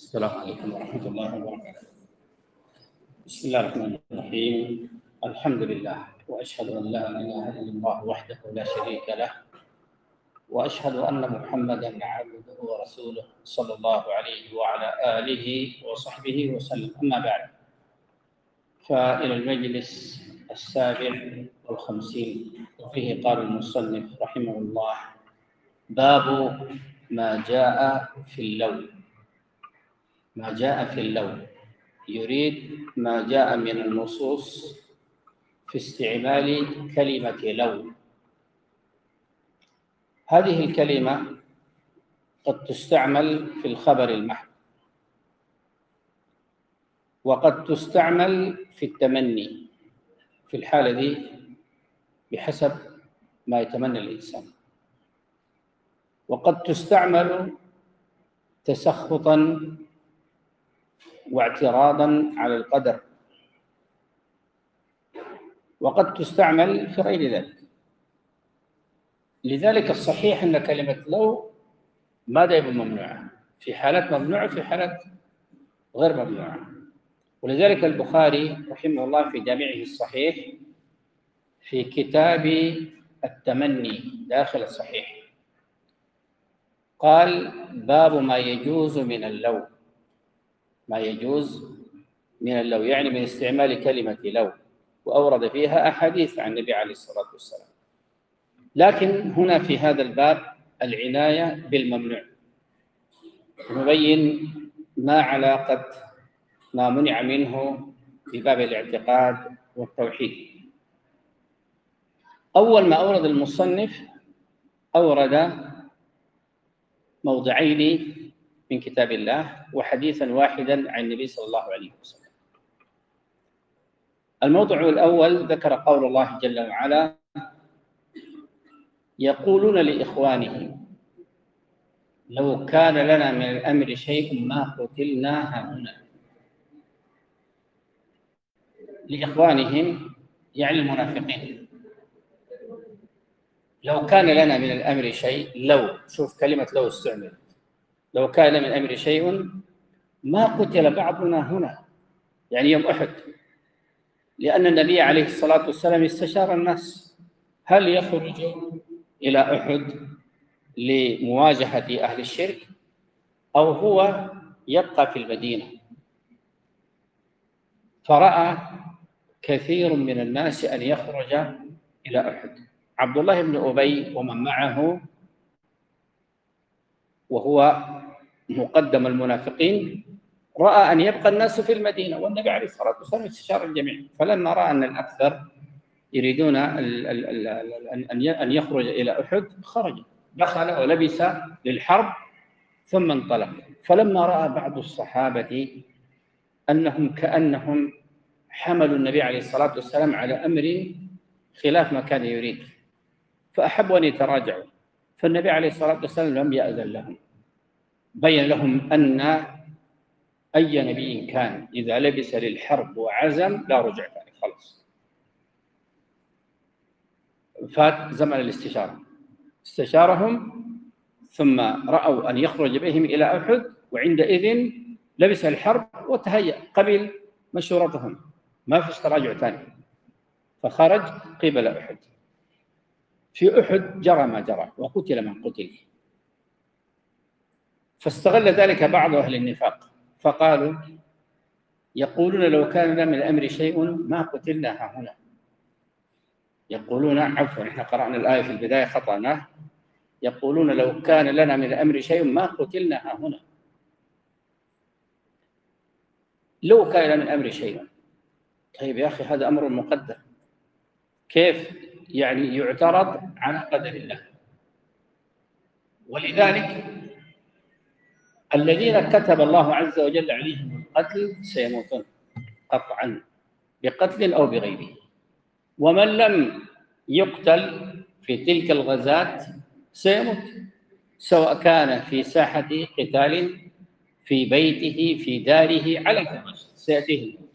السلام عليكم ورحمة الله وبركاته. بسم الله الرحمن الرحيم. الحمد لله وأشهد أن لا إله إلا الله وحده لا شريك له، وأشهد أن محمدًا عبده ورسوله صلى الله عليه وعلى آله وصحبه وسلم. أما بعد، فإلى المجلس 57 وفيه قال المصنف رحمه الله: باب ما جاء في اللون. ما جاء في اللون يريد ما جاء من النصوص في استعمال كلمة لون. هذه الكلمة قد تستعمل في الخبر المحض، وقد تستعمل في التمني في الحالة دي بحسب ما يتمنى الإنسان، وقد تستعمل تسخطا واعتراضا على القدر، وقد تستعمل في غير ذلك. لذلك الصحيح أن كلمة لو ما دائما ممنوعة، في حالات ممنوعة في حالات غير ممنوعة. ولذلك البخاري رحمه الله في جامعه الصحيح في كتاب التمني داخل الصحيح قال: باب ما يجوز من اللو. ما يجوز من اللو يعني من استعمال كلمة لو، وأورد فيها أحاديث عن النبي عليه الصلاة والسلام. لكن هنا في هذا الباب العناية بالممنوع، نبين ما علاقة ما منع منه بباب الاعتقاد والتوحيد. أول ما أورد المصنف أورد موضعين من كتاب الله وحديثا واحدا عن النبي صلى الله عليه وسلم. الموضوع الأول ذكر قول الله جل وعلا: يقولون لإخوانهم لو كان لنا من الأمر شيء ما قتلنا هنا. لإخوانهم يعني المنافقين. لو كان لنا من الأمر شيء، لو، شوف كلمة لو استعملت، لو كان من الأمر شيء ما قتل بعضنا هنا، يعني يوم أحد، لأن النبي عليه الصلاة والسلام استشار الناس هل يخرج إلى أحد لمواجهة أهل الشرك أو هو يبقى في المدينة. فرأى كثير من الناس أن يخرج إلى أحد. عبد الله بن أبي ومن معه وهو مقدم المنافقين رأى أن يبقى الناس في المدينة، والنبي عليه الصلاة والسلام استشار الجميع. فلما رأى أن الأكثر يريدون أن يخرج إلى أحد خرج، دخل ولبس للحرب ثم انطلق. فلما رأى بعض الصحابة أنهم كأنهم حملوا النبي عليه الصلاة والسلام على أمر خلاف ما كان يريد، فأحبوا أن يتراجعوا، فالنبي عليه الصلاة والسلام لم يأذن لهم، بين لهم أن أي نبي كان إذا لبس للحرب وعزم لا رجع ثاني، خلاص فات زمن الاستشارة. استشارهم ثم رأوا أن يخرج بهم إلى أحد، وعندئذ لبس الحرب وتهيأ، قبل مشورتهم، ما فيش تراجع ثاني، فخرج قبل أحد. في أحد جرى ما جرى وقتل من قتل، فاستغل ذلك بعض أهل النفاق فقالوا: يقولون لو كان لنا من الأمر شيء ما قتلنا هنا. يقولون، عفوا احنا قرأنا الآية في البداية خطأنا، يقولون لو كان لنا من الأمر شيء ما قتلنا هنا. لو كان لنا من الأمر شيء، طيب يا أخي هذا أمر مقدر، كيف يعني يعترض على قدر الله؟ ولذلك الذين كتب الله عز وجل عليهم القتل سيموتون قطعا، بقتل أو بغيره. ومن لم يقتل في تلك الغزات سيموت، سواء كان في ساحة قتال، في بيته، في داره، على فراشه سيأتيه الموت.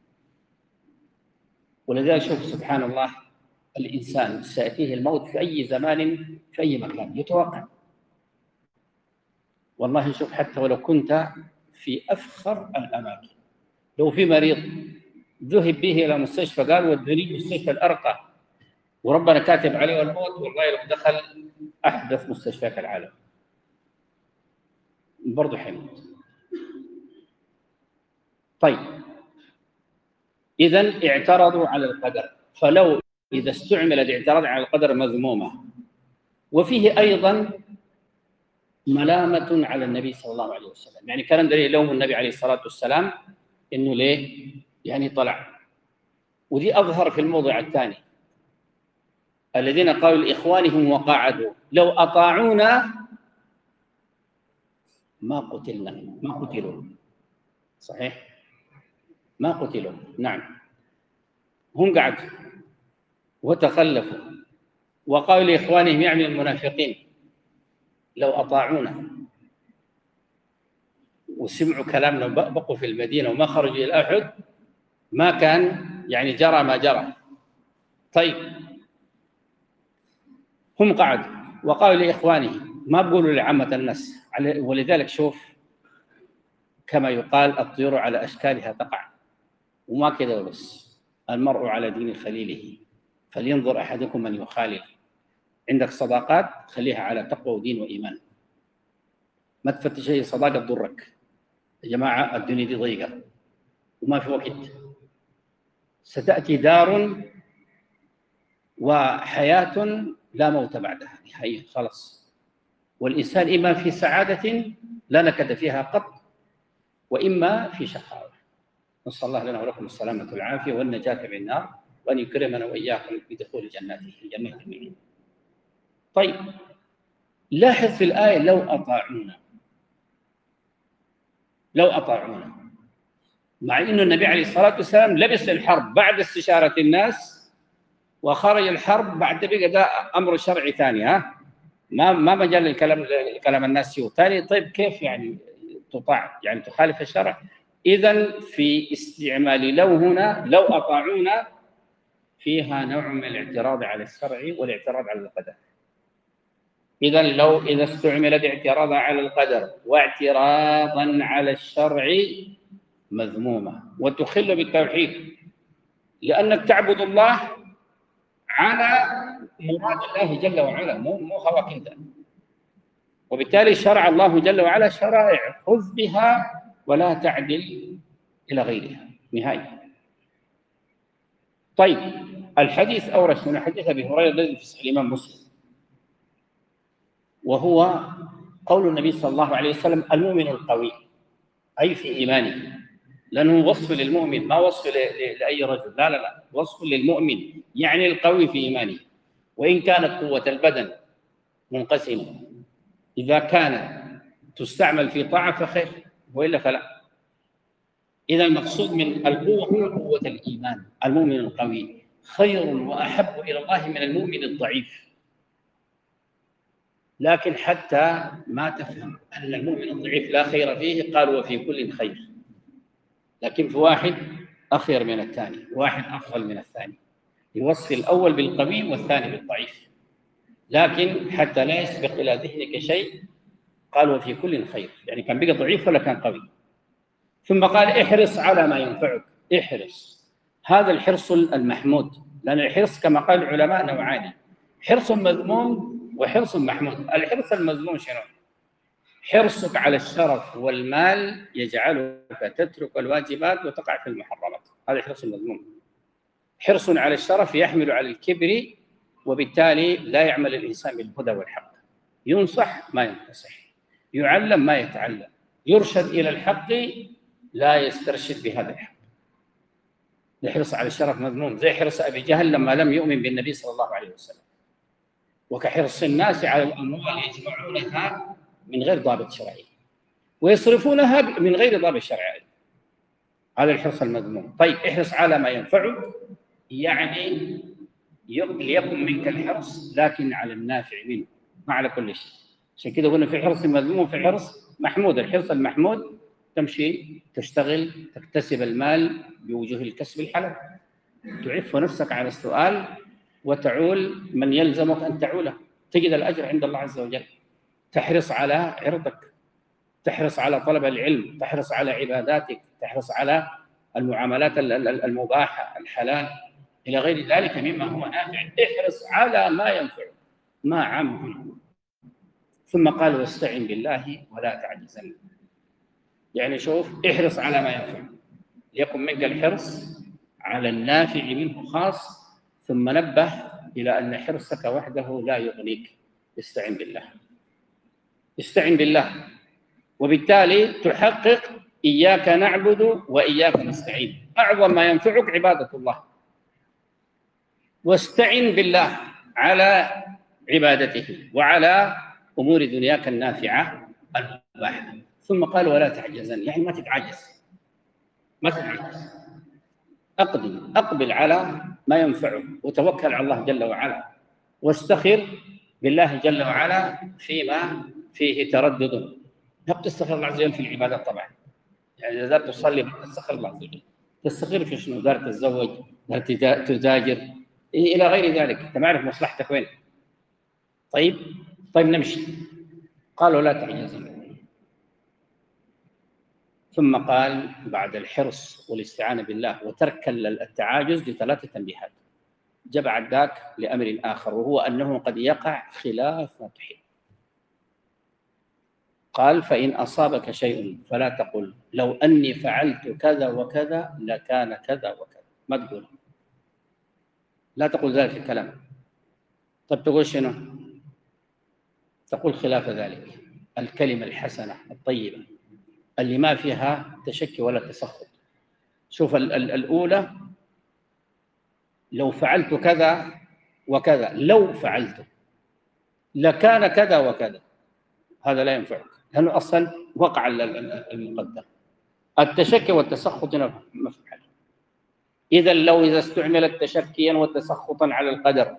ولذلك شوف سبحان الله، الإنسان سيأتيه الموت في أي زمان في أي مكان يتوقع. والله شوف، حتى ولو كنت في أفخر الأماكن. لو في مريض ذهب به إلى مستشفى قال ودني مستشفى الأرقى وربنا كاتب عليه الموت، والله لو دخل أحدث مستشفيات العالم برضه حيموت. طيب، إذن اعترضوا على القدر، فلو إذا استعمل الاعتراض على القدر مذمومة. وفيه أيضا ملامة على النبي صلى الله عليه وسلم، يعني كان دليل لوم النبي عليه الصلاة والسلام إنه ليه يعني طلع. ودي أظهر في الموضع الثاني، الذين قالوا لإخوانهم وقعدوا لو أطاعونا ما قتلنا، ما قتلوا. صحيح، ما قتلوا، نعم. هم قعدوا وتخلفوا وقالوا لإخوانهم يعني المنافقين لو أطاعونا وسمعوا كلامنا وبقوا في المدينة وما خرجوا إلى أحد ما كان يعني جرى ما جرى. طيب، هم قعدوا وقالوا لإخوانهم، ما بقولوا لعامة الناس. ولذلك شوف كما يقال الطيور على أشكالها تقع، وما كذا بس، المرء على دين خليله فلينظر أحدكم من يخالل. عندك صداقات خليها على تقوى ودين وإيمان، ما تفتش أي صداقة تضرك. يا جماعة الدنيا دي ضيقة وما في وقت، ستأتي دار وحياة لا موت بعدها نهائيا خلاص. والإنسان إما في سعادة لا نكد فيها قط، وإما في شقاوة. نسأل الله لنا ولكم السلامة والعافية والنجاة من النار، وأن يكرمنا وإياكم بدخول جناته جنة المؤمنين. طيب، لاحظ في الآية لو أطاعونا، لو أطاعونا، مع أن النبي عليه الصلاة والسلام لبس الحرب بعد استشارة الناس وخرج الحرب بعد، بقى ده أمر شرعي ثاني. ما مجال الكلام الناس فيه ثاني. طيب كيف يعني تطاع، يعني تخالف الشرع؟ إذن في استعمال لو هنا لو أطاعونا فيها نوع من الاعتراض على الشرع والاعتراض على القدر. إذن لو إذا استعملت اعتراضا على القدر واعتراضا على الشرع مذمومة وتخل بالتوحيد، لأنك تعبد الله على مراد الله جل وعلا، مو هواك انت. وبالتالي شرع الله جل وعلا شرائع خذ بها ولا تعدل إلى غيرها نهائي. طيب، الحديث أورث من حديث أبي هريرة الذي في صحيح الإمام مسلم، وهو قول النبي صلى الله عليه وسلم المؤمن القوي، أي في إيمانه، لأنه وصف للمؤمن ما وصف لأي رجل، لا، وصف للمؤمن يعني القوي في إيمانه. وإن كانت قوة البدن منقسمة، إذا كانت تستعمل في طاعة فخير، وإلا فلا. إذا المقصود من القوة هو قوة الإيمان. المؤمن القوي خير وأحب إلى الله من المؤمن الضعيف. لكن حتى ما تفهم أن المؤمن الضعيف لا خير فيه، قالوا وفي كل خير، لكن في واحد أخير من الثاني، واحد أفضل من الثاني، يوصف الأول بالقوي والثاني بالضعيف. لكن حتى لا يسبق إلى ذهنك شيء قال وفي كل خير، يعني كان بقى ضعيف ولا كان قوي. ثم قال احرص على ما ينفعك، احرص. هذا الحرص المحمود، لأن الحرص كما قال العلماء نوعان، حرص مذموم وحرص محمود. الحرص المذموم شنو؟ حرصك على الشرف والمال يجعلك تترك الواجبات وتقع في المحرمات، هذا حرص مذموم. حرص على الشرف يحمل على الكبر، وبالتالي لا يعمل الإنسان بالهدى والحق، ينصح ما ينتصح، يعلم ما يتعلم، يرشد إلى الحق لا يسترشد بهذا الحق. الحرص على الشرف مذموم، زي حرص أبي جهل لما لم يؤمن بالنبي صلى الله عليه وسلم، وكحرص الناس على الأموال يجمعونها من غير ضابط شرعي ويصرفونها من غير ضابط شرعي، هذا الحرص المذموم. طيب، احرص على ما ينفعك، يعني ليكن منك الحرص لكن على النافع منه ما على كل شيء. عشان كده قلنا في حرص مذموم وفي حرص محمود. الحرص المحمود تمشي تشتغل تكتسب المال بوجوه الكسب الحلال، تعف نفسك على السؤال وتعول من يلزمك أن تعوله، تجد الأجر عند الله عز وجل. تحرص على عرضك، تحرص على طلب العلم، تحرص على عباداتك، تحرص على المعاملات المباحة الحلال إلى غير ذلك مما هو نافع. احرص على ما ينفعك ما عم. ثم قال واستعن بالله ولا تعجزن. يعني شوف، احرص على ما ينفعك، ليكن منك الحرص على النافع منه خاص. ثم نبه إلى أن حرصك وحده لا يغنيك، استعن بالله، استعن بالله. وبالتالي تحقق إياك نعبد وإياك نستعين. أعظم ما ينفعك عبادة الله، واستعن بالله على عبادته وعلى أمور دنياك النافعة المباحة. ثم قال ولا تعجزن، يعني ما تتعجز، ما تتعجز، أقبل على ما ينفعك وتوكل على الله جل وعلا، واستخر بالله جل وعلا فيما فيه تردد. لا تستخر الله عز وجل في العبادات طبعا، يعني إذا تصلي تستخر الله عز وجل، تستخر في شنو؟ دار تتزوج، دار تتاجر، إلى غير ذلك، أنت ما عارف مصلحتك وين. طيب نمشي. قالوا لا تعجزن. ثم قال بعد الحرص والاستعانة بالله وترك التعاجز لثلاثة تنبيهات، جبع ذاك لأمر آخر، وهو أنه قد يقع خلاف ما تحب. قال فإن أصابك شيء فلا تقل لو أني فعلت كذا وكذا لكان كذا وكذا، ما تقول، لا تقول ذلك الكلام. طب تقول شنو؟ تقول خلاف ذلك، الكلمة الحسنة الطيبة اللي ما فيها تشكي ولا تسخط. شوف الأولى، لو فعلت كذا وكذا، لو فعلت لكان كذا وكذا، هذا لا ينفعك، لأنه أصلا وقع المقدر. التشكي والتسخط هنا مفعول. إذا إذا استعملت تشكيا وتسخطا على القدر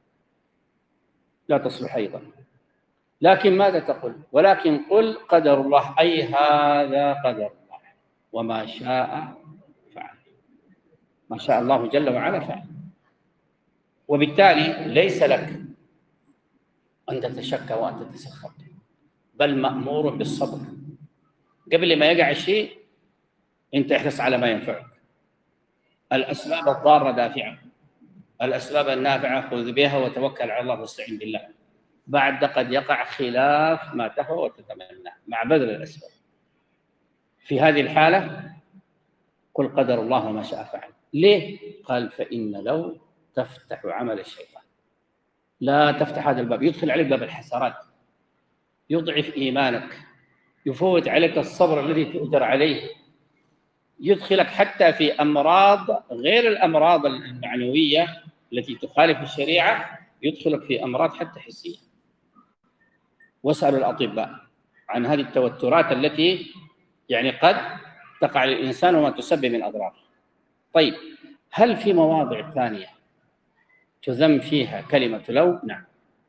لا تصلح أيضا. لكن ماذا تقول؟ ولكن قل قدر الله، أي هذا قدر الله وما شاء فعل، ما شاء الله جل وعلا فعل. وبالتالي ليس لك أن تتشكى وأن تتسخط، بل مأمور بالصبر. قبل ما يقع الشيء أنت احرص على ما ينفعك. الأسباب الضارة دافعة، الأسباب النافعة خذ بها وتوكل على الله واستعن بالله. بعد قد يقع خلاف ما تهوى وتتمنى مع بذل الأسباب. في هذه الحالة قل قدر الله وما شاء فعل. ليه؟ قال فإن لو تفتح عمل الشيطان، لا تفتح هذا الباب، يدخل عليك باب الحسرات، يضعف إيمانك، يفوت عليك الصبر الذي تؤجر عليه، يدخلك حتى في أمراض غير الأمراض المعنوية التي تخالف الشريعة، يدخلك في أمراض حتى حسية. واسألوا الأطباء عن هذه التوترات التي يعني قد تقع للإنسان وما تسبب من أضرار. طيب، هل في مواضع ثانية تذم فيها كلمة لو؟ نعم.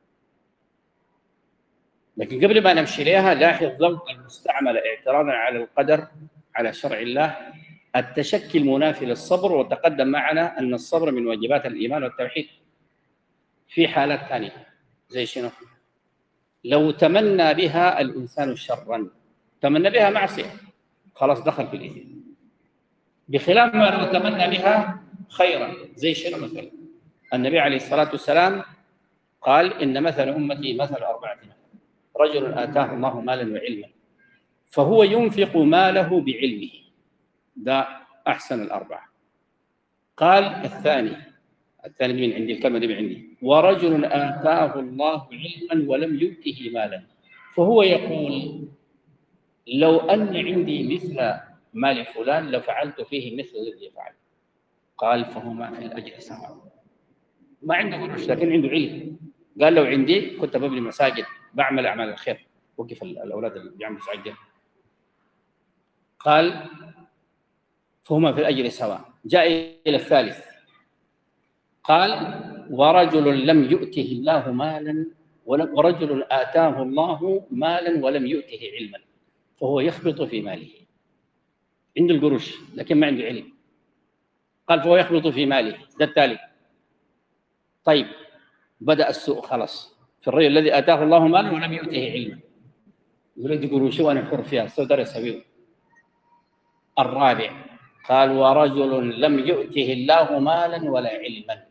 لكن قبل ما نمشي لها لاحظ لو المستعملة اعتراضا على القدر على شرع الله التشكي المنافي للصبر، وتقدم معنا أن الصبر من واجبات الإيمان والتوحيد. في حالات ثانية زي شنو؟ لو تمنى بها الإنسان شرا، تمنى بها معصية، خلاص دخل في الإثم، بخلاف ما لو تمنى بها خيرا. زي شنو مثلا؟ النبي عليه الصلاة والسلام قال إن مثل أمتي مثل 4 نفر، رجل آتاه الله مالا وعلما فهو ينفق ماله بعلمه، ده أحسن الأربعة. قال الثاني من عندي، الكلمة دي من عندي، ورجل آتاه الله علما ولم يؤته مالا فهو يقول لو أن عندي مثل مال فلان لفعلت فيه مثل الذي فعل. قال فهما في الأجر سواء. ما عنده قروش لكن عنده علم. قال لو عندي كنت ببني مساجد، بعمل أعمال الخير، وقف الأولاد اللي بيعملوا مساجد. قال فهما في الأجر سواء. جاء إلى الثالث قال ورجل لم يؤته الله مالا ورجل آتاه الله مالا ولم يؤته علما فهو يخبط في ماله، عنده القروش لكن ما عنده علم. قال فهو يخبط في ماله. ده التالي. طيب، بدأ السوء خلاص في الرجل الذي آتاه الله مالا ولم يؤته علما. يريد قروش وأنا حر فيها، السوداء يسويه. الرابع قال ورجل لم يؤته الله مالا ولا علما.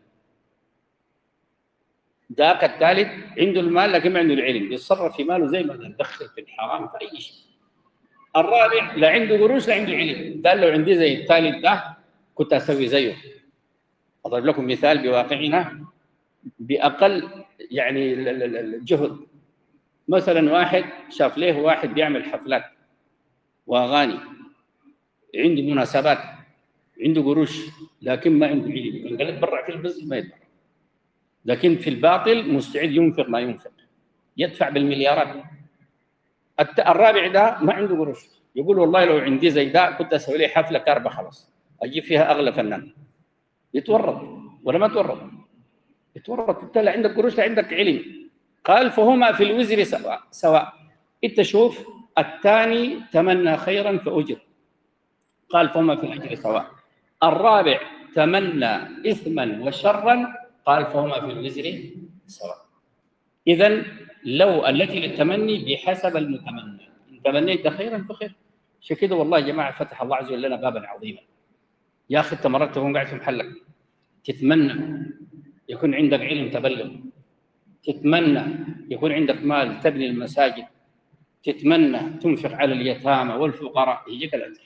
ذاك الثالث عنده المال لكن ما عنده العلم، يتصرف في ماله زي ما يدخل في الحرام في أي شيء. الرابع لا عنده قروش لا عنده علم، قال لو عندي زي الثالث ده كنت أسوي زيه. أضرب لكم مثال بواقعنا بأقل يعني الجهد. مثلا واحد شاف له واحد بيعمل حفلات وأغاني، عنده مناسبات، عنده قروش لكن ما عنده علم، قال برع في البزنس ما يدفع، لكن في الباطل مستعد ينفق ما ينفق، يدفع بالمليارات. الرابع ده ما عنده قروش، يقول والله لو عندي زي ده كنت اسوي لي حفله كاربه خلاص اجيب فيها اغلى فنان. يتورط ولا ما تورط؟ يتورط. انت لا عندك قروش لا عندك علم. قال فهما في الوزر سواء. انت شوف الثاني تمنى خيرا فاجر، قال فهما في الاجر سواء. الرابع تمنى اثما وشرا، قال فهما في الوزر سواء. اذا لو التي للتمني بحسب المتمنى، ان تمنيت خيرا فخير. عشان كده والله يا جماعه فتح الله عز وجل لنا بابا عظيما. يا اخي انت مرات تكون قاعد في محلك تتمنى يكون عندك علم تبلغ، تتمنى يكون عندك مال تبني المساجد، تتمنى تنفق على اليتامى والفقراء، يجيك الاجر.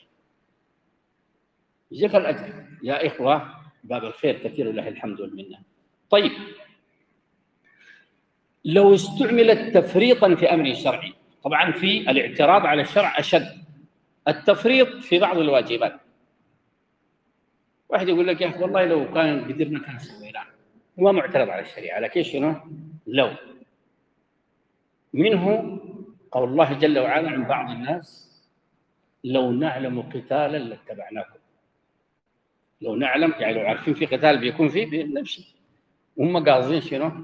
يجيك الاجر يا اخوه. باب الخير كثير ولله الحمد والمنه. طيب لو استعملت تفريطا في امر شرعي، طبعا في الاعتراض على الشرع اشد. التفريط في بعض الواجبات، واحد يقول لك يا اخي والله لو كان قدرنا كان سويناه، هو معترض على الشريعه لكن شنو؟ لو منه قول الله جل وعلا عن بعض الناس لو نعلم قتالا لاتبعناكم. لو نعلم يعني لو عارفين في قتال بيكون فيه بنمشي، وهم قاصدين شنو؟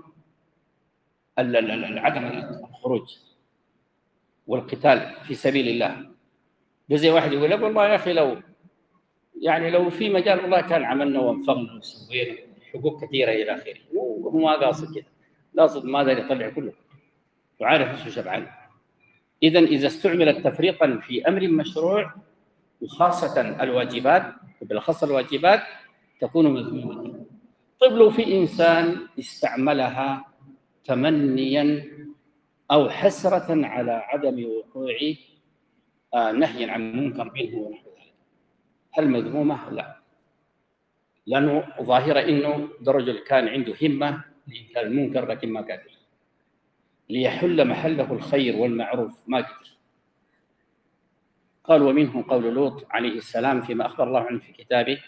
عدم الخروج والقتال في سبيل الله. زي واحد يقول لك والله يا اخي لو في مجال والله كان عملنا وانفقنا وسوينا حقوق كثيره الى اخره. هو ما قاصد كده، قاصد ماذا يطلع كله وعارف ايش شبعان. اذا استعملت تفريطا في امر مشروع وخاصه الواجبات، وبالاخص الواجبات تكون مذمومه. طيب لو في انسان استعملها تمنيا او حسره على عدم وقوع نهي عن منكر منه ونحو ذلك، هل مذمومه؟ لا، لانه ظاهره انه ده رجل كان عنده همه لانكار المنكر لكن ما قادر، ليحل محله الخير والمعروف ما قدر. قال ومنهم قول لوط عليه السلام فيما اخبر الله عنه في كتابه،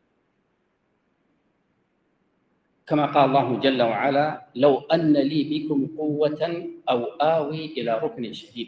كما قال الله جل وعلا لو ان لي بكم قوه او آوي الى ركن شديد.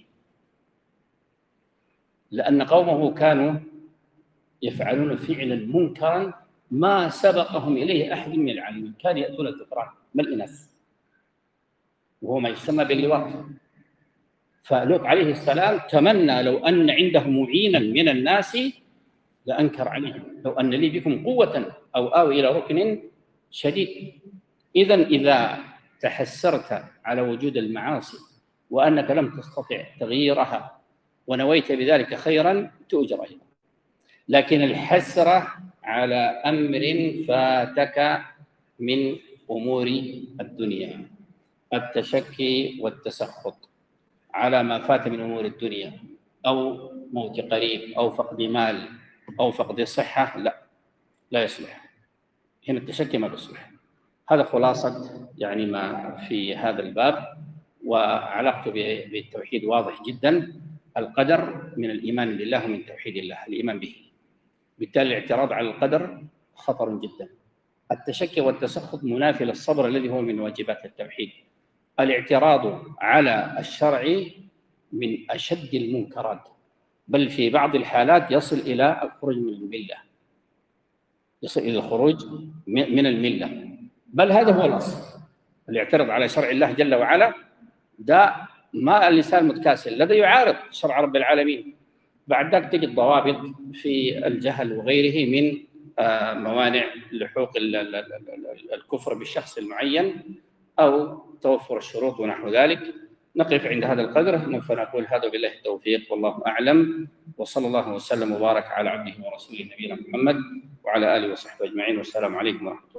لان قومه كانوا يفعلون فعلا منكرا ما سبقهم اليه احد من العالمين، كانوا ياتون الذكران ما الاناث وهو ما يسمى باللواط. فلوط عليه السلام تمنى لو ان عنده معينا من الناس لانكر عليهم، لو ان لي بكم قوه او آوي الى ركن شديد. اذا تحسرت على وجود المعاصي وانك لم تستطع تغييرها ونويت بذلك خيرا تؤجر ايضا، لكن الحسره على امر فاتك من امور الدنيا، التشكي والتسخط على ما فات من امور الدنيا او موت قريب او فقد مال او فقد صحه، لا يصلح. هنا التشكي ما بيصلح. هذا خلاصه يعني ما في هذا الباب، وعلاقته بالتوحيد واضح جدا. القدر من الايمان بالله ومن توحيد الله، الايمان به. بالتالي الاعتراض على القدر خطر جدا. التشكي والتسخط منافي للصبر الذي هو من واجبات التوحيد. الاعتراض على الشرع من أشد المنكرات، بل في بعض الحالات يصل إلى الخروج من الملة، يصل إلى الخروج من الملة، بل هذا هو الأصل. اللي يعترض على شرع الله جل وعلا ده ما الإنسان متكاسل، الذي يعارض شرع رب العالمين. بعد ذلك تجد ضوابط في الجهل وغيره من موانع لحوق الكفر بالشخص المعين أو توفر الشروط ونحو ذلك. نقف عند هذا القدر، فنقول هذا بالله التوفيق والله أعلم، وصلى الله وسلم وبارك على عبده ورسوله نبينا محمد وعلى آله وصحبه أجمعين، والسلام عليكم ورحمة الله.